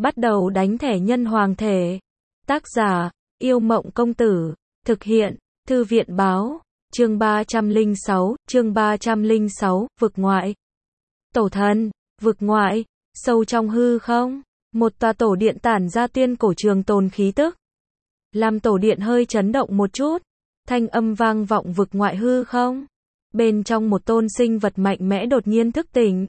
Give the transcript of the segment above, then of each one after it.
Bắt đầu đánh thẻ nhân hoàng thể. Tác giả, Yêu Mộng Công Tử. Thực hiện, Thư viện Báo. Chương 306, vực ngoại. Tổ thần, vực ngoại, sâu trong hư không, một tòa tổ điện tản ra tuyên cổ trường tồn khí tức. Làm tổ điện hơi chấn động một chút, thanh âm vang vọng vực ngoại hư không. Bên trong một tôn sinh vật mạnh mẽ đột nhiên thức tỉnh.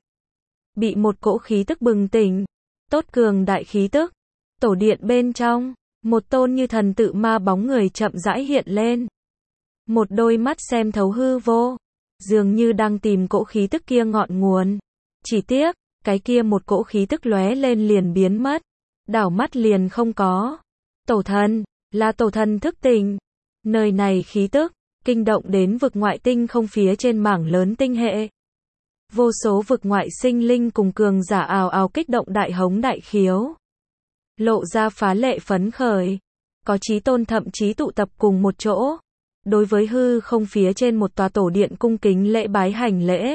Bị một cỗ khí tức bừng tỉnh, tốt cường đại khí tức. Tổ điện bên trong, một tôn như thần tự ma bóng người chậm rãi hiện lên. Một đôi mắt xem thấu hư vô, dường như đang tìm cỗ khí tức kia ngọn nguồn. Chỉ tiếc, cái kia một cỗ khí tức lóe lên liền biến mất, đảo mắt liền không có. Tổ thần, là tổ thần thức tỉnh. Nơi này khí tức, kinh động đến vực ngoại tinh không phía trên mảng lớn tinh hệ. Vô số vực ngoại sinh linh cùng cường giả ào ào kích động đại hống đại khiếu. Lộ ra phá lệ phấn khởi. Có chí tôn thậm chí tụ tập cùng một chỗ. Đối với hư không phía trên một tòa tổ điện cung kính lễ bái hành lễ.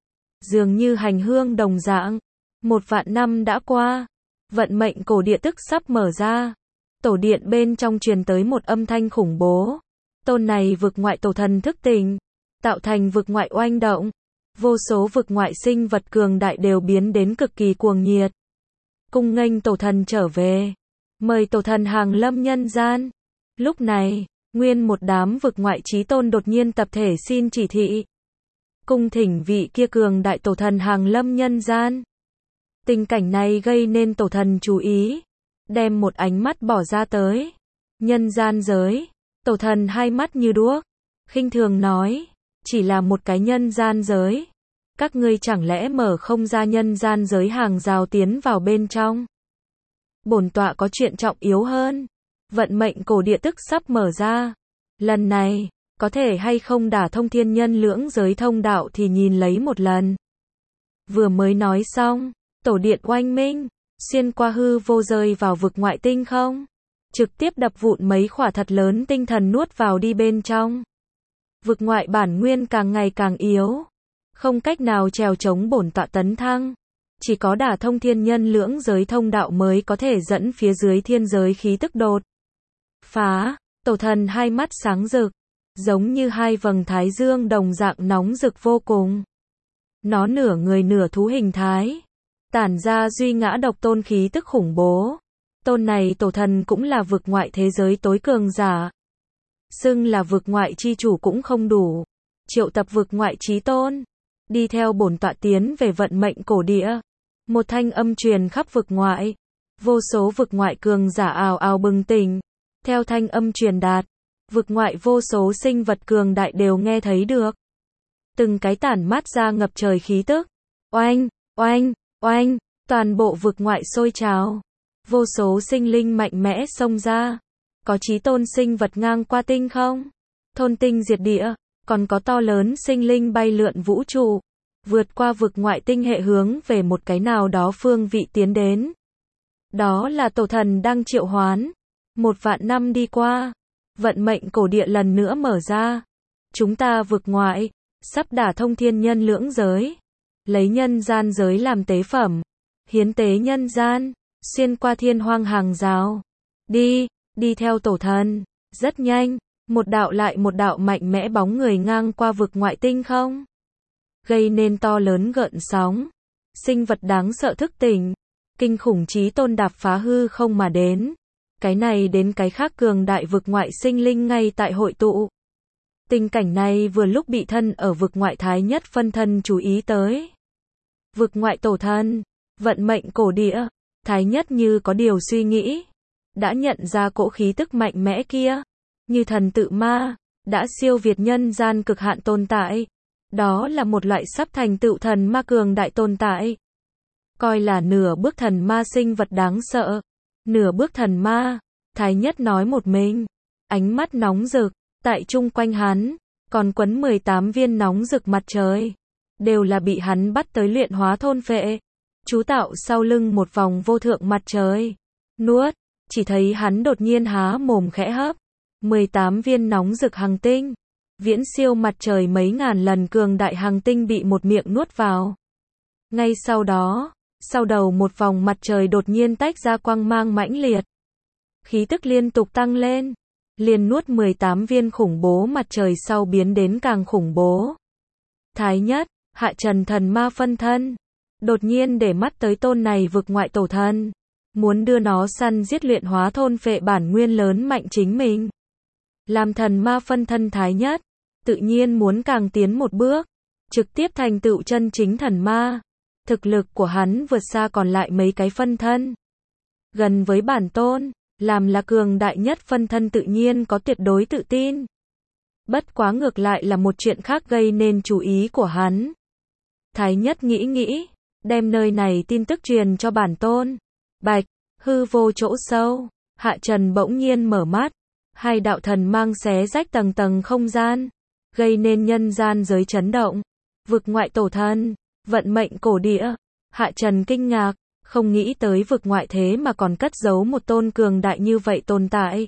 Dường như hành hương đồng dạng. 1.000 năm đã qua. Vận mệnh cổ địa tức sắp mở ra. Tổ điện bên trong truyền tới một âm thanh khủng bố. Tôn này vực ngoại tổ thần thức tỉnh, tạo thành vực ngoại oanh động. Vô số vực ngoại sinh vật cường đại đều biến đến cực kỳ cuồng nhiệt. Cung nghênh tổ thần trở về. Mời tổ thần hàng lâm nhân gian. Lúc này, nguyên một đám vực ngoại chí tôn đột nhiên tập thể xin chỉ thị. Cung thỉnh vị kia cường đại tổ thần hàng lâm nhân gian. Tình cảnh này gây nên tổ thần chú ý. Đem một ánh mắt bỏ ra tới. Nhân gian giới. Tổ thần hai mắt như đuốc. Khinh thường nói. Chỉ là một cái nhân gian giới. Các ngươi chẳng lẽ mở không ra nhân gian giới hàng rào tiến vào bên trong. Bổn tọa có chuyện trọng yếu hơn. Vận mệnh cổ địa tức sắp mở ra. Lần này, có thể hay không đả thông thiên nhân lưỡng giới thông đạo thì nhìn lấy một lần. Vừa mới nói xong, tổ điện oanh minh, xuyên qua hư vô rơi vào vực ngoại tinh không. Trực tiếp đập vụn mấy khỏa thật lớn tinh thần nuốt vào đi bên trong. Vực ngoại bản nguyên càng ngày càng yếu. Không cách nào trèo chống bổn tọa tấn thăng. Chỉ có đả thông thiên nhân lưỡng giới thông đạo mới có thể dẫn phía dưới thiên giới khí tức đột phá. Tổ thần hai mắt sáng rực. Giống như hai vầng thái dương đồng dạng nóng rực vô cùng. Nó nửa người nửa thú hình thái. Tản ra duy ngã độc tôn khí tức khủng bố. Tôn này tổ thần cũng là vực ngoại thế giới tối cường giả. Xưng là vực ngoại chi chủ cũng không đủ. Triệu tập vực ngoại chí tôn. Đi theo bổn tọa tiến về vận mệnh cổ địa. Một thanh âm truyền khắp vực ngoại. Vô số vực ngoại cường giả ào ào bừng tỉnh. Theo thanh âm truyền đạt. Vực ngoại vô số sinh vật cường đại đều nghe thấy được. Từng cái tản mát ra ngập trời khí tức. Oanh, oanh, oanh. Toàn bộ vực ngoại sôi trào. Vô số sinh linh mạnh mẽ xông ra. Có chí tôn sinh vật ngang qua tinh không. Thôn tinh diệt địa. Còn có to lớn sinh linh bay lượn vũ trụ. Vượt qua vực ngoại tinh hệ hướng về một cái nào đó phương vị tiến đến. Đó là tổ thần đang triệu hoán. 1.000 năm đi qua. Vận mệnh cổ địa lần nữa mở ra. Chúng ta vực ngoại. Sắp đả thông thiên nhân lưỡng giới. Lấy nhân gian giới làm tế phẩm. Hiến tế nhân gian. Xuyên qua thiên hoang hàng rào. Đi theo tổ thần. Rất nhanh. Một đạo lại một đạo mạnh mẽ bóng người ngang qua vực ngoại tinh không. Gây nên to lớn gợn sóng. Sinh vật đáng sợ thức tỉnh. Kinh khủng chí tôn đạp phá hư không mà đến. Cái này đến cái khác cường đại vực ngoại sinh linh ngay tại hội tụ. Tình cảnh này vừa lúc bị thân ở vực ngoại thái nhất phân thân chú ý tới. Vực ngoại tổ thần. Vận mệnh cổ địa. Thái nhất như có điều suy nghĩ. Đã nhận ra cỗ khí tức mạnh mẽ kia. Như thần tự ma. Đã siêu việt nhân gian cực hạn tồn tại. Đó là một loại sắp thành tựu thần ma cường đại tồn tại. Coi là nửa bước thần ma sinh vật đáng sợ. Nửa bước thần ma. Thái nhất nói một mình. Ánh mắt nóng rực. Tại chung quanh hắn. Còn quấn 18 viên nóng rực mặt trời. Đều là bị hắn bắt tới luyện hóa thôn phệ. Chú tạo sau lưng một vòng vô thượng mặt trời. Nuốt. Chỉ thấy hắn đột nhiên há mồm khẽ hấp. 18 viên nóng rực hành tinh. Viễn siêu mặt trời mấy ngàn lần cường đại hành tinh bị một miệng nuốt vào. Ngay sau đó, Sau đầu một vòng mặt trời đột nhiên tách ra quang mang mãnh liệt. Khí tức liên tục tăng lên. Liền nuốt 18 viên khủng bố mặt trời sau biến đến càng khủng bố. Thái nhất, Hạ Trần thần ma phân thân. Đột nhiên để mắt tới tôn này vực ngoại tổ thần. Muốn đưa nó săn giết luyện hóa thôn phệ bản nguyên lớn mạnh chính mình. Làm thần ma phân thân thái nhất. Tự nhiên muốn càng tiến một bước. Trực tiếp thành tựu chân chính thần ma. Thực lực của hắn vượt xa còn lại mấy cái phân thân. Gần với bản tôn. Làm là cường đại nhất phân thân tự nhiên có tuyệt đối tự tin. Bất quá ngược lại là một chuyện khác gây nên chú ý của hắn. Thái nhất nghĩ, đem nơi này tin tức truyền cho bản tôn. Bạch, hư vô chỗ sâu, Hạ Trần bỗng nhiên mở mắt. Hai đạo thần mang xé rách tầng tầng không gian, gây nên nhân gian giới chấn động. Vực ngoại tổ thần, vận mệnh cổ địa. Hạ Trần kinh ngạc. Không nghĩ tới vực ngoại thế mà còn cất giấu một tôn cường đại như vậy tồn tại.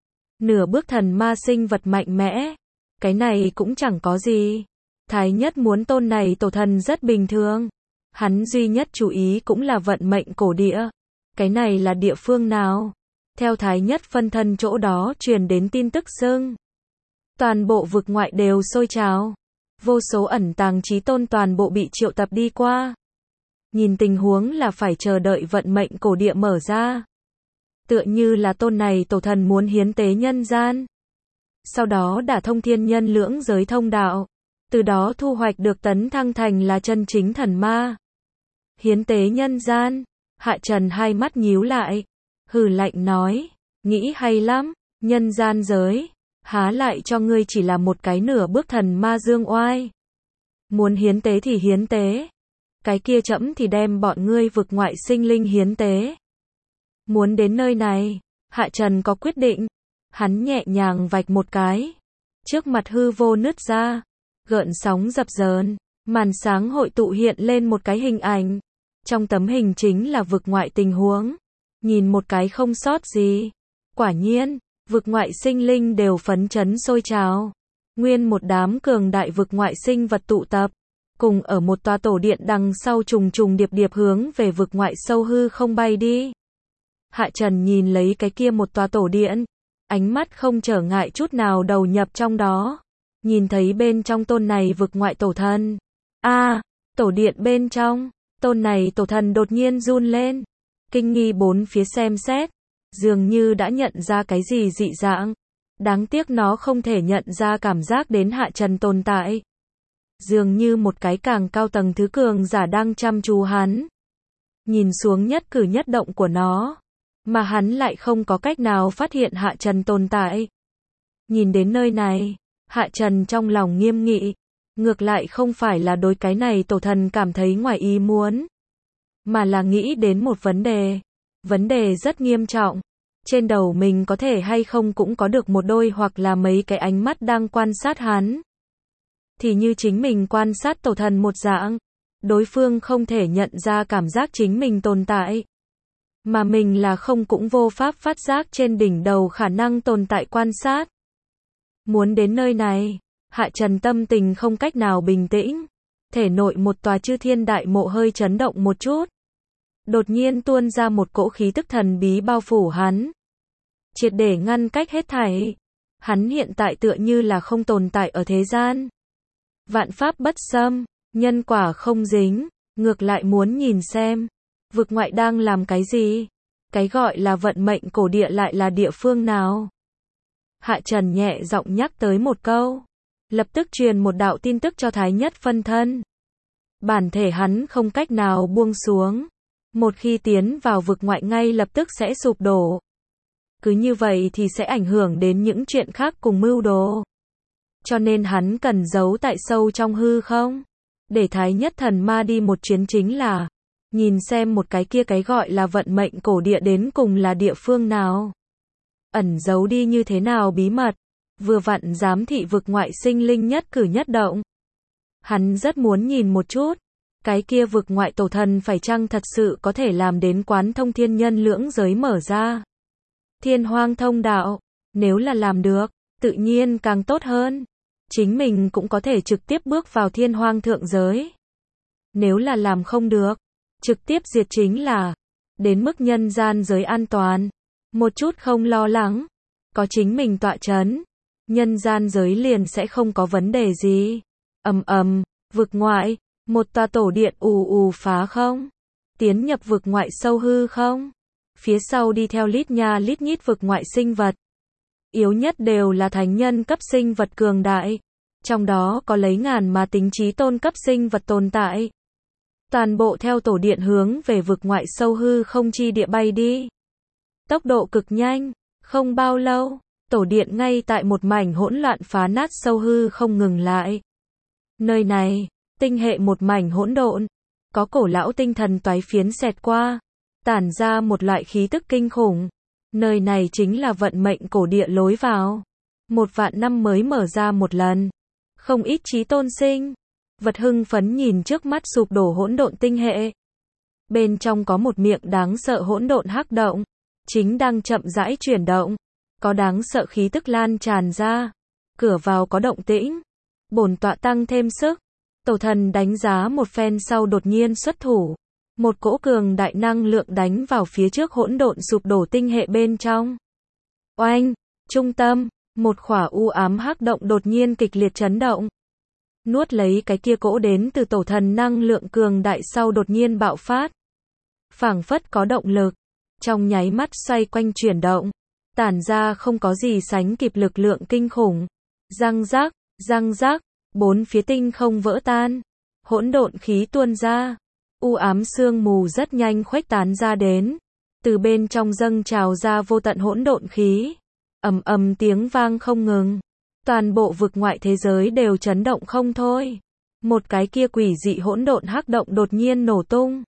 Nửa bước thần ma sinh vật mạnh mẽ. Cái này cũng chẳng có gì. Thái nhất muốn tôn này tổ thần rất bình thường. Hắn duy nhất chú ý cũng là vận mệnh cổ địa. Cái này là địa phương nào? Theo thái nhất phân thân chỗ đó truyền đến tin tức xưng. Toàn bộ vực ngoại đều sôi trào. Vô số ẩn tàng chí tôn toàn bộ bị triệu tập đi qua. Nhìn tình huống là phải chờ đợi vận mệnh cổ địa mở ra. Tựa như là tôn này tổ thần muốn hiến tế nhân gian. Sau đó đả thông thiên nhân lưỡng giới thông đạo. Từ đó thu hoạch được tấn thăng thành là chân chính thần ma. Hiến tế nhân gian. Hạ Trần hai mắt nhíu lại. Hừ lạnh nói. Nghĩ hay lắm. Nhân gian giới. Há lại cho ngươi chỉ là một cái nửa bước thần ma dương oai. Muốn hiến tế thì hiến tế. Cái kia trẫm thì đem bọn ngươi vực ngoại sinh linh hiến tế. Muốn đến nơi này, Hạ Trần có quyết định. Hắn nhẹ nhàng vạch một cái. Trước mặt hư vô nứt ra. Gợn sóng dập dờn. Màn sáng hội tụ hiện lên một cái hình ảnh. Trong tấm hình chính là vực ngoại tình huống. Nhìn một cái không sót gì. Quả nhiên, vực ngoại sinh linh đều phấn chấn sôi trào. Nguyên một đám cường đại vực ngoại sinh vật tụ tập. Cùng ở một tòa tổ điện đằng sau trùng trùng điệp điệp hướng về vực ngoại sâu hư không bay đi. Hạ Trần nhìn lấy cái kia một tòa tổ điện. Ánh mắt không trở ngại chút nào đầu nhập trong đó. Nhìn thấy bên trong tôn này vực ngoại tổ thần. Tổ điện bên trong. Tôn này tổ thần đột nhiên run lên. Kinh nghi bốn phía xem xét. Dường như đã nhận ra cái gì dị dạng. Đáng tiếc nó không thể nhận ra cảm giác đến Hạ Trần tồn tại. Dường như một cái càng cao tầng thứ cường giả đang chăm chú hắn. Nhìn xuống nhất cử nhất động của nó. Mà hắn lại không có cách nào phát hiện Hạ Trần tồn tại. Nhìn đến nơi này, Hạ Trần trong lòng nghiêm nghị. Ngược lại không phải là đối cái này tổ thần cảm thấy ngoài ý muốn. Mà là nghĩ đến một vấn đề. Vấn đề rất nghiêm trọng. Trên đầu mình có thể hay không cũng có được một đôi hoặc là mấy cái ánh mắt đang quan sát hắn. Thì như chính mình quan sát tổ thần một dạng. Đối phương không thể nhận ra cảm giác chính mình tồn tại. Mà mình là không cũng vô pháp phát giác trên đỉnh đầu khả năng tồn tại quan sát. Muốn đến nơi này, Hạ Trần tâm tình không cách nào bình tĩnh. Thể nội một tòa chư thiên đại mộ hơi chấn động một chút. Đột nhiên tuôn ra một cỗ khí tức thần bí bao phủ hắn. Triệt để ngăn cách hết thảy. Hắn hiện tại tựa như là không tồn tại ở thế gian. Vạn pháp bất xâm, nhân quả không dính, ngược lại muốn nhìn xem. Vực ngoại đang làm cái gì? Cái gọi là vận mệnh cổ địa lại là địa phương nào? Hạ Trần nhẹ giọng nhắc tới một câu. Lập tức truyền một đạo tin tức cho Thái nhất phân thân. Bản thể hắn không cách nào buông xuống. Một khi tiến vào vực ngoại ngay lập tức sẽ sụp đổ. Cứ như vậy thì sẽ ảnh hưởng đến những chuyện khác cùng mưu đồ. Cho nên hắn cần giấu tại sâu trong hư không. Để Thái nhất thần ma đi một chuyến chính là nhìn xem một cái kia cái gọi là vận mệnh cổ địa đến cùng là địa phương nào. Ẩn giấu đi như thế nào bí mật. Vừa vặn giám thị vực ngoại sinh linh nhất cử nhất động. Hắn rất muốn nhìn một chút. Cái kia vực ngoại tổ thần phải chăng thật sự có thể làm đến quán thông thiên nhân lưỡng giới mở ra. Thiên hoang thông đạo. Nếu là làm được, tự nhiên càng tốt hơn. Chính mình cũng có thể trực tiếp bước vào thiên hoang thượng giới. Nếu là làm không được, trực tiếp diệt chính là, đến mức nhân gian giới an toàn, một chút không lo lắng, có chính mình tọa chấn, nhân gian giới liền sẽ không có vấn đề gì. Vực ngoại, một tòa tổ điện ù ù phá không, tiến nhập vực ngoại sâu hư không, phía sau đi theo lít nha lít nhít vực ngoại sinh vật. Yếu nhất đều là thánh nhân cấp sinh vật cường đại, trong đó có lấy ngàn mà tính chí tôn cấp sinh vật tồn tại. Toàn bộ theo tổ điện hướng về vực ngoại sâu hư không chi địa bay đi. Tốc độ cực nhanh, không bao lâu, tổ điện ngay tại một mảnh hỗn loạn phá nát sâu hư không ngừng lại. Nơi này, tinh hệ một mảnh hỗn độn, có cổ lão tinh thần toái phiến xẹt qua, tản ra một loại khí tức kinh khủng. Nơi này chính là vận mệnh cổ địa lối vào. 1.000.000 năm mới mở ra một lần. Không ít chí tôn sinh vật hưng phấn nhìn trước mắt sụp đổ hỗn độn tinh hệ. Bên trong có một miệng đáng sợ hỗn độn hắc động, chính đang chậm rãi chuyển động, có đáng sợ khí tức lan tràn ra. Cửa vào có động tĩnh, bổn tọa tăng thêm sức. Tổ thần đánh giá một phen sau đột nhiên xuất thủ. Một cỗ cường đại năng lượng đánh vào phía trước hỗn độn sụp đổ tinh hệ bên trong. Oanh, trung tâm, một khỏa u ám hắc động đột nhiên kịch liệt chấn động. Nuốt lấy cái kia cỗ đến từ tổ thần năng lượng cường đại sau đột nhiên bạo phát. Phảng phất có động lực, trong nháy mắt xoay quanh chuyển động, tản ra không có gì sánh kịp lực lượng kinh khủng. Răng rác, bốn phía tinh không vỡ tan, hỗn độn khí tuôn ra. U ám sương mù rất nhanh khuếch tán ra đến, từ bên trong dâng trào ra vô tận hỗn độn khí. Tiếng vang không ngừng, toàn bộ vực ngoại thế giới đều chấn động không thôi. Một cái kia quỷ dị hỗn độn hắc động đột nhiên nổ tung.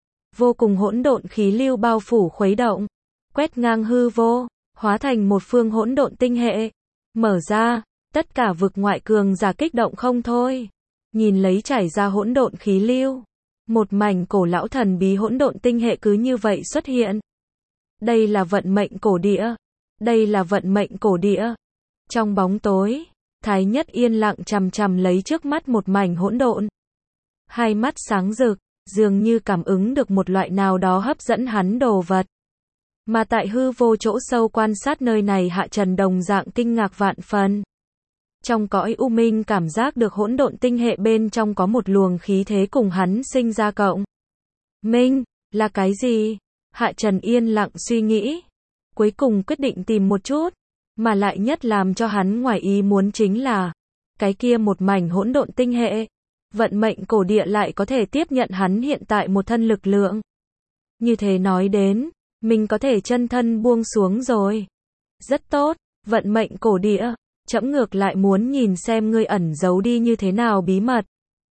Vô cùng hỗn độn khí lưu bao phủ khuấy động, quét ngang hư vô, hóa thành một phương hỗn độn tinh hệ. Mở ra, tất cả vực ngoại cường giả kích động không thôi. Nhìn lấy chảy ra hỗn độn khí lưu. Một mảnh cổ lão thần bí hỗn độn tinh hệ cứ như vậy xuất hiện. Đây là vận mệnh cổ địa. Đây là vận mệnh cổ địa. Trong bóng tối, Thái Nhất yên lặng chằm chằm lấy trước mắt một mảnh hỗn độn. Hai mắt sáng rực, dường như cảm ứng được một loại nào đó hấp dẫn hắn đồ vật. Mà tại hư vô chỗ sâu quan sát nơi này Hạ Trần đồng dạng kinh ngạc vạn phần. Trong cõi u minh cảm giác được hỗn độn tinh hệ bên trong có một luồng khí thế cùng hắn sinh ra cộng minh, là cái gì? Hạ Trần yên lặng suy nghĩ, cuối cùng quyết định tìm một chút, mà lại nhất làm cho hắn ngoài ý muốn chính là, cái kia một mảnh hỗn độn tinh hệ, vận mệnh cổ địa lại có thể tiếp nhận hắn hiện tại một thân lực lượng. Như thế nói đến, mình có thể chân thân buông xuống rồi. Rất tốt, vận mệnh cổ địa. Trẫm ngược lại muốn nhìn xem ngươi ẩn giấu đi như thế nào bí mật.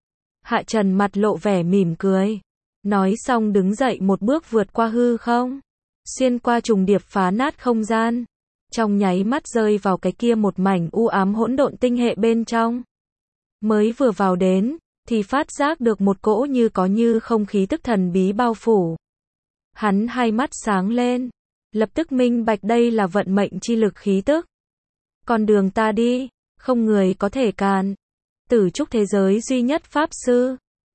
Hạ Trần mặt lộ vẻ mỉm cười. Nói xong đứng dậy một bước vượt qua hư không. Xuyên qua trùng điệp phá nát không gian. Trong nháy mắt rơi vào cái kia một mảnh u ám hỗn độn tinh hệ bên trong. Mới vừa vào đến, thì phát giác được một cỗ như có như không khí tức thần bí bao phủ. Hắn hai mắt sáng lên. Lập tức minh bạch đây là vận mệnh chi lực khí tức. Con đường ta đi, không người có thể cản. Tử trúc thế giới duy nhất pháp sư,